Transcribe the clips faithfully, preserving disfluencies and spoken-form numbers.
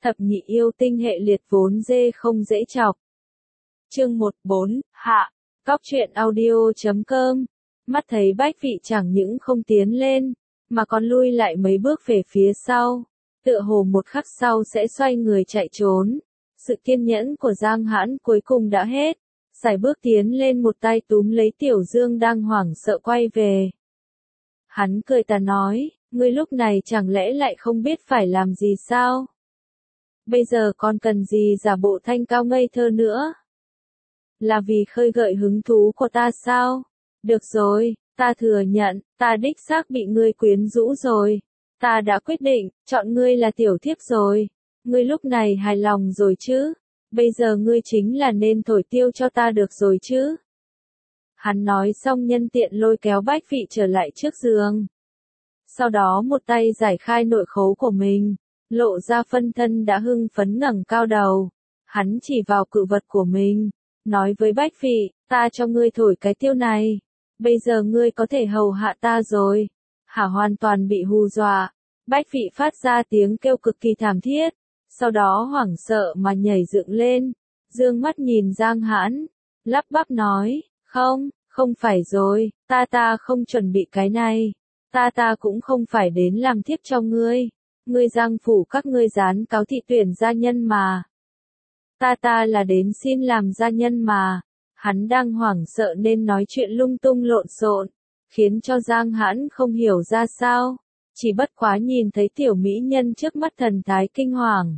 Thập nhị yêu tinh hệ liệt vốn dê không dễ chọc. Chương một bốn, hạ, cóc truyện audio chấm com. Mắt thấy Bách Vị chẳng những không tiến lên, mà còn lui lại mấy bước về phía sau, tựa hồ một khắc sau sẽ xoay người chạy trốn. Sự kiên nhẫn của Giang Hãn cuối cùng đã hết, sải bước tiến lên một tay túm lấy Tiểu Dương đang hoảng sợ quay về. Hắn cười tà nói, ngươi lúc này chẳng lẽ lại không biết phải làm gì sao? Bây giờ còn cần gì giả bộ thanh cao ngây thơ nữa? Là vì khơi gợi hứng thú của ta sao? Được rồi, ta thừa nhận, ta đích xác bị ngươi quyến rũ rồi. Ta đã quyết định, chọn ngươi là tiểu thiếp rồi. Ngươi lúc này hài lòng rồi chứ? Bây giờ ngươi chính là nên thổi tiêu cho ta được rồi chứ? Hắn nói xong nhân tiện lôi kéo Bách Vị trở lại trước giường. Sau đó một tay giải khai nội khố của mình, lộ ra phân thân đã hưng phấn ngẩng cao đầu. Hắn chỉ vào cự vật của mình, nói với Bách Vị, ta cho ngươi thổi cái tiêu này. Bây giờ ngươi có thể hầu hạ ta rồi. Hả hoàn toàn bị hù dọa. Bách Vị phát ra tiếng kêu cực kỳ thảm thiết. Sau đó hoảng sợ mà nhảy dựng lên. Dương mắt nhìn Giang Hãn. Lắp bắp nói, không, không phải rồi, ta ta không chuẩn bị cái này. Ta ta cũng không phải đến làm thiếp cho ngươi. Ngươi Giang phủ các ngươi dán cáo thị tuyển gia nhân mà. Ta ta là đến xin làm gia nhân mà. Hắn đang hoảng sợ nên nói chuyện lung tung lộn xộn, khiến cho Giang Hãn không hiểu ra sao, chỉ bất quá nhìn thấy tiểu mỹ nhân trước mắt thần thái kinh hoàng.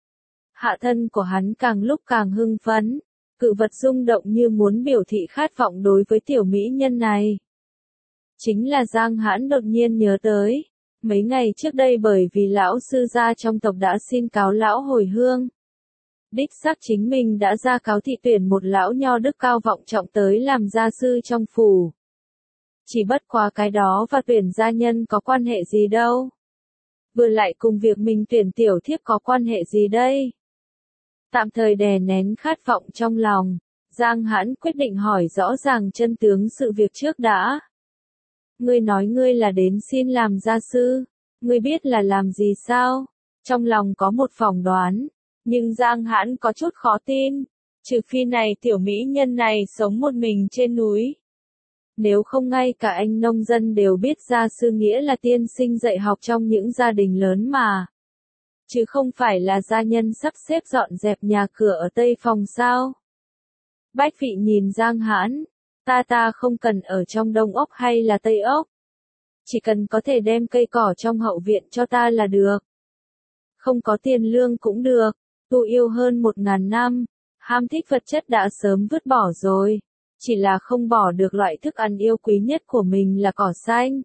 Hạ thân của hắn càng lúc càng hưng phấn, cự vật rung động như muốn biểu thị khát vọng đối với tiểu mỹ nhân này. Chính là Giang Hãn đột nhiên nhớ tới, mấy ngày trước đây bởi vì lão sư gia trong tộc đã xin cáo lão hồi hương. Đích xác chính mình đã ra cáo thị tuyển một lão nho đức cao vọng trọng tới làm gia sư trong phủ. Chỉ bất quá cái đó và tuyển gia nhân có quan hệ gì đâu. Vừa lại cùng việc mình tuyển tiểu thiếp có quan hệ gì đây? Tạm thời đè nén khát vọng trong lòng, Giang Hãn quyết định hỏi rõ ràng chân tướng sự việc trước đã. Ngươi nói ngươi là đến xin làm gia sư, ngươi biết là làm gì sao? Trong lòng có một phỏng đoán. Nhưng Giang Hãn có chút khó tin, trừ phi này tiểu mỹ nhân này sống một mình trên núi. Nếu không ngay cả anh nông dân đều biết gia sư nghĩa là tiên sinh dạy học trong những gia đình lớn mà. Chứ không phải là gia nhân sắp xếp dọn dẹp nhà cửa ở Tây Phòng sao. Bách Vị nhìn Giang Hãn, ta ta không cần ở trong Đông Ốc hay là Tây Ốc. Chỉ cần có thể đem cây cỏ trong hậu viện cho ta là được. Không có tiền lương cũng được. Tu yêu hơn một ngàn năm, ham thích vật chất đã sớm vứt bỏ rồi, chỉ là không bỏ được loại thức ăn yêu quý nhất của mình là cỏ xanh.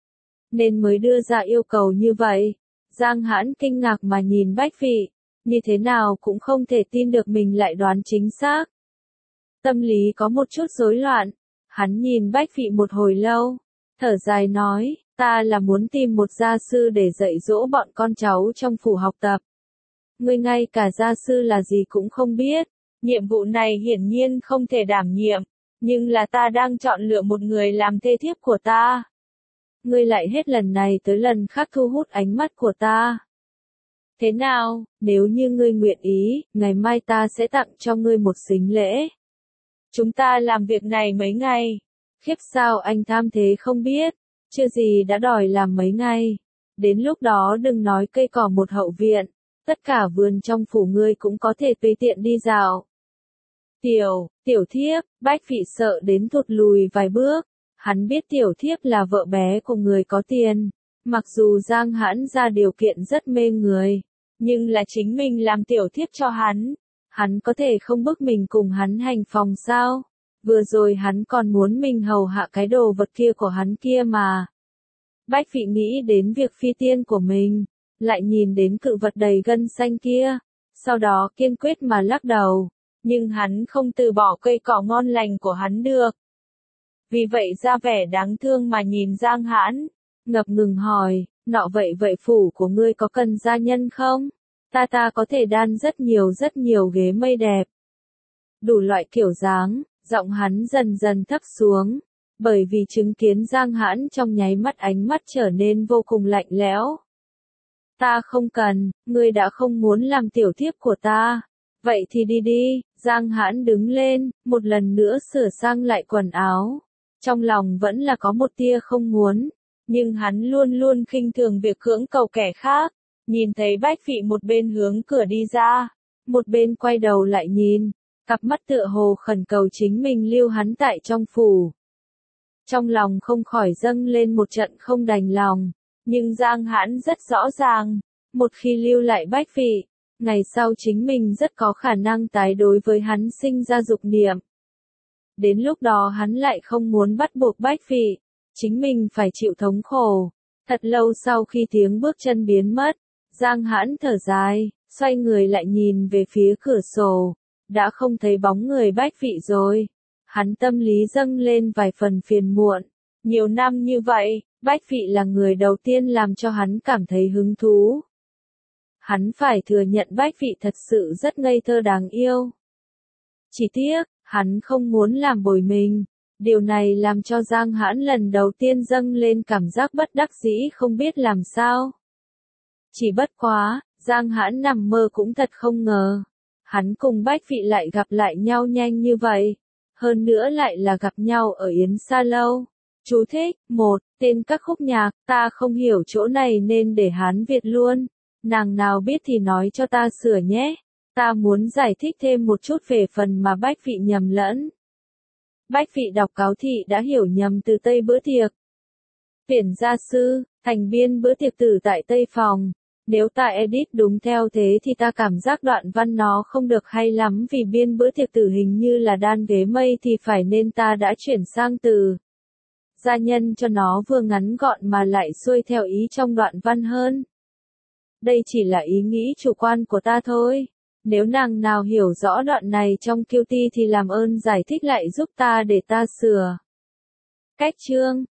Nên mới đưa ra yêu cầu như vậy. Giang Hãn kinh ngạc mà nhìn Bách Vị, như thế nào cũng không thể tin được mình lại đoán chính xác. Tâm lý có một chút rối loạn, hắn nhìn Bách Vị một hồi lâu, thở dài nói, ta là muốn tìm một gia sư để dạy dỗ bọn con cháu trong phủ học tập. Ngươi ngay cả gia sư là gì cũng không biết, nhiệm vụ này hiển nhiên không thể đảm nhiệm, nhưng là ta đang chọn lựa một người làm thê thiếp của ta. Ngươi lại hết lần này tới lần khác thu hút ánh mắt của ta. Thế nào, nếu như ngươi nguyện ý, ngày mai ta sẽ tặng cho ngươi một sính lễ. Chúng ta làm việc này mấy ngày. Khiếp sao anh tham thế không biết, chưa gì đã đòi làm mấy ngày. Đến lúc đó đừng nói cây cỏ một hậu viện. Tất cả vườn trong phủ ngươi cũng có thể tùy tiện đi dạo. Tiểu, tiểu thiếp, Bách Vị sợ đến thụt lùi vài bước. Hắn biết tiểu thiếp là vợ bé của người có tiền. Mặc dù Giang Hãn ra điều kiện rất mê người, nhưng là chính mình làm tiểu thiếp cho hắn. Hắn có thể không bức mình cùng hắn hành phòng sao? Vừa rồi hắn còn muốn mình hầu hạ cái đồ vật kia của hắn kia mà. Bách Vị nghĩ đến việc phi tiên của mình. Lại nhìn đến cự vật đầy gân xanh kia, sau đó kiên quyết mà lắc đầu, nhưng hắn không từ bỏ cây cỏ ngon lành của hắn được. Vì vậy ra vẻ đáng thương mà nhìn Giang Hãn, ngập ngừng hỏi, nọ vậy vậy phủ của ngươi có cần gia nhân không? Ta ta có thể đan rất nhiều rất nhiều ghế mây đẹp. Đủ loại kiểu dáng, giọng hắn dần dần thấp xuống, bởi vì chứng kiến Giang Hãn trong nháy mắt ánh mắt trở nên vô cùng lạnh lẽo. Ta không cần, ngươi đã không muốn làm tiểu thiếp của ta. Vậy thì đi đi, Giang Hãn đứng lên, một lần nữa sửa sang lại quần áo. Trong lòng vẫn là có một tia không muốn, nhưng hắn luôn luôn khinh thường việc cưỡng cầu kẻ khác. Nhìn thấy Bách Phị một bên hướng cửa đi ra, một bên quay đầu lại nhìn, cặp mắt tựa hồ khẩn cầu chính mình lưu hắn tại trong phủ. Trong lòng không khỏi dâng lên một trận không đành lòng, nhưng Giang Hãn rất rõ ràng, một khi lưu lại Bách Phị, ngày sau chính mình rất có khả năng tái đối với hắn sinh ra dục niệm. Đến lúc đó hắn lại không muốn bắt buộc Bách Phị, chính mình phải chịu thống khổ. Thật lâu sau khi tiếng bước chân biến mất, Giang Hãn thở dài, xoay người lại nhìn về phía cửa sổ, đã không thấy bóng người Bách Phị rồi. Hắn tâm lý dâng lên vài phần phiền muộn. Nhiều năm như vậy, Bách Phị là người đầu tiên làm cho hắn cảm thấy hứng thú. Hắn phải thừa nhận Bách Phị thật sự rất ngây thơ đáng yêu. Chỉ tiếc, hắn không muốn làm bồi mình. Điều này làm cho Giang Hãn lần đầu tiên dâng lên cảm giác bất đắc dĩ không biết làm sao. Chỉ bất quá, Giang Hãn nằm mơ cũng thật không ngờ. Hắn cùng Bách Phị lại gặp lại nhau nhanh như vậy. Hơn nữa lại là gặp nhau ở Yến Sa Lâu. Chú thích, một, tên các khúc nhạc, ta không hiểu chỗ này nên để Hán Việt luôn. Nàng nào biết thì nói cho ta sửa nhé. Ta muốn giải thích thêm một chút về phần mà Bách Phị nhầm lẫn. Bách Phị đọc cáo thị đã hiểu nhầm từ Tây bữa tiệc. Tuyển gia sư, thành biên bữa tiệc tử tại Tây Phòng. Nếu ta edit đúng theo thế thì ta cảm giác đoạn văn nó không được hay lắm vì biên bữa tiệc tử hình như là đan ghế mây thì phải nên ta đã chuyển sang từ gia nhân cho nó vừa ngắn gọn mà lại xuôi theo ý trong đoạn văn hơn. Đây chỉ là ý nghĩ chủ quan của ta thôi. Nếu nàng nào hiểu rõ đoạn này trong Q T thì làm ơn giải thích lại giúp ta để ta sửa. Cách chương